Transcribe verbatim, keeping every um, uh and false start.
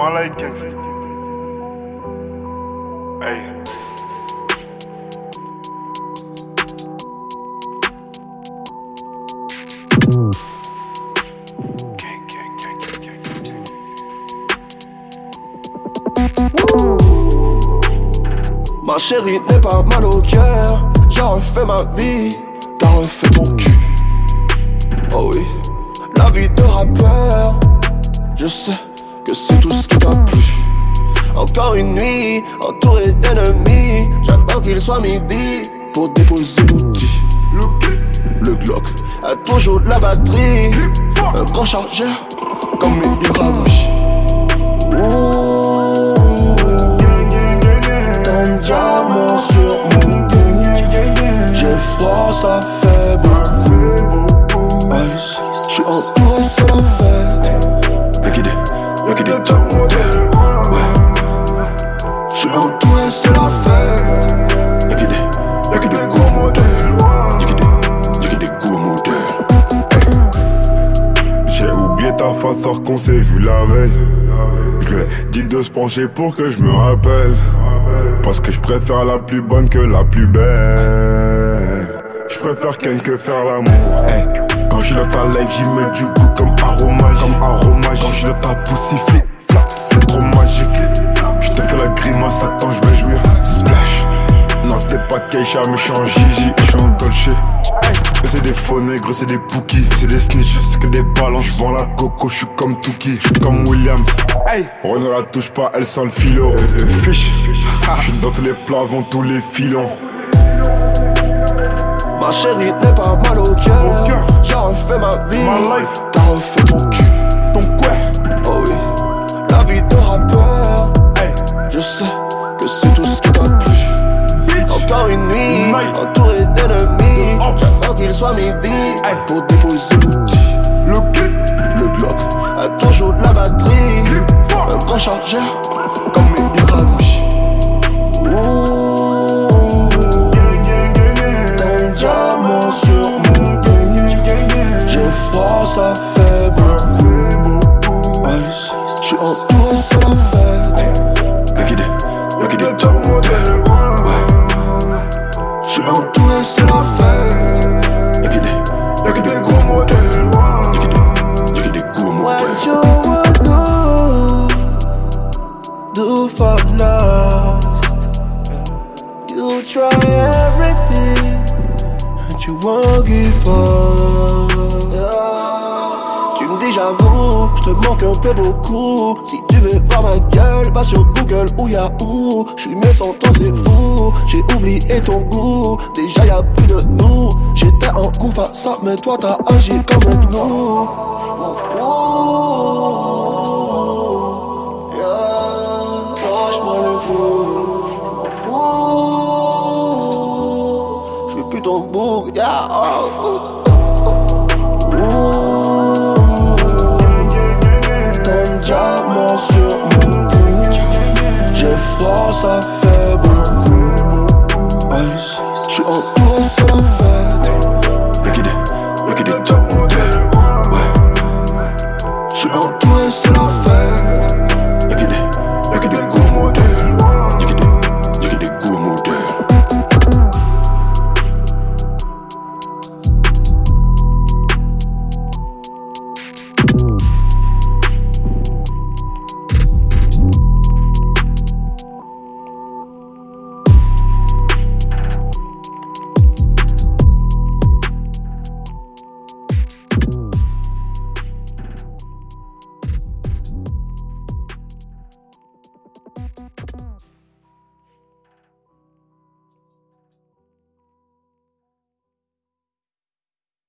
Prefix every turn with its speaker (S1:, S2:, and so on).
S1: Malay gangsta. Hey. Gang, gang, gang, gang, gang, gang.
S2: Ma chérie n'est pas mal au cœur. J'ai refait ma vie, t'as refait ton cul. Oh oui, la vie de rappeur. Je sais que c'est tout ce qui t'a plu. Encore une nuit, entouré d'ennemis. J'attends qu'il soit midi pour déposer l'outil. Le Glock a toujours la batterie. Un grand chargeur comme une Irabi. Ouh, ton diamant sur mon dos. J'ai froid, ça fait beaucoup. Ice, j'suis entouré, c'est la fête. Y'a qui des top modèles, ouais. J'suis entouré, c'est la fête. Y'a qui des, y'a qui des gros modèles, y'a qui des, y'a qui des gros modèles.
S1: Hey. J'ai oublié ta face alors qu'on s'est vu la veille. Je lui ai dit de se pencher pour que je me rappelle. Parce que je préfère la plus bonne que la plus belle. Je préfère qu'elle que faire l'amour. Hey. Quand je suis dans ta life, j'y mets du goût comme aromage. Comme aromage. Quand je suis dans ta poussée, flip flap, c'est trop magique. Je te fais la grimace, attends, je vais jouir. Splash. Non, t'es pas Keisha, mais je suis en Gigi, je suis en Dolce. Hey. C'est des faux nègres, c'est des pookies, c'est des snitch, c'est que des ballons. Je vends la coco, je suis comme Tuki, je suis comme Williams. Hey. Renaud la touche pas, elle sent le philo. Le fish. Je suis dans tous les plavons, tous les filons.
S2: Ma chérie n'est pas mal au cœur. J'ai refait ma vie, t'as refait ton cul.
S1: Ton quoi?
S2: Oh oui, la vie de rappeur.
S1: Hey.
S2: Je sais que c'est tout ce qui t'a plu. Encore une nuit, entouré d'ennemis. J'attends qu'il soit midi hey. Pour déposer l'outil.
S1: Le clip,
S2: le Glock a toujours la batterie. Un grand chargeur comme une Irabi. Ouh, ton diamant sur mon dos. J'ai froid, ça fait beaucoup. Ice, j'suis entouré, c'est la fête. Y'a qui des, y'a qui des top modèles, ouais. J'suis entouré, c'est la fête. Y'a qui des, y'a qui des gros modèles, ouais. Y'a qui des, y'a qui des gros modèles. What you wanna do, do for lost. You try everything and you won't give up. Tu me dis j'avoue, je te manque un peu beaucoup. Si tu veux voir ma gueule, va sur Google ou Yahoo. J'suis mieux sans toi, c'est fou. J'ai oublié ton goût, déjà y'a plus de nous. J'étais en Mufasa, mais toi t'as agi comme un gnou. Yeah, lâche-moi le goût, j'm'en fous. J'suis plus ton bouc, yeah. Diamant sur mon cou. J'ai froid, ça fait beaucoup.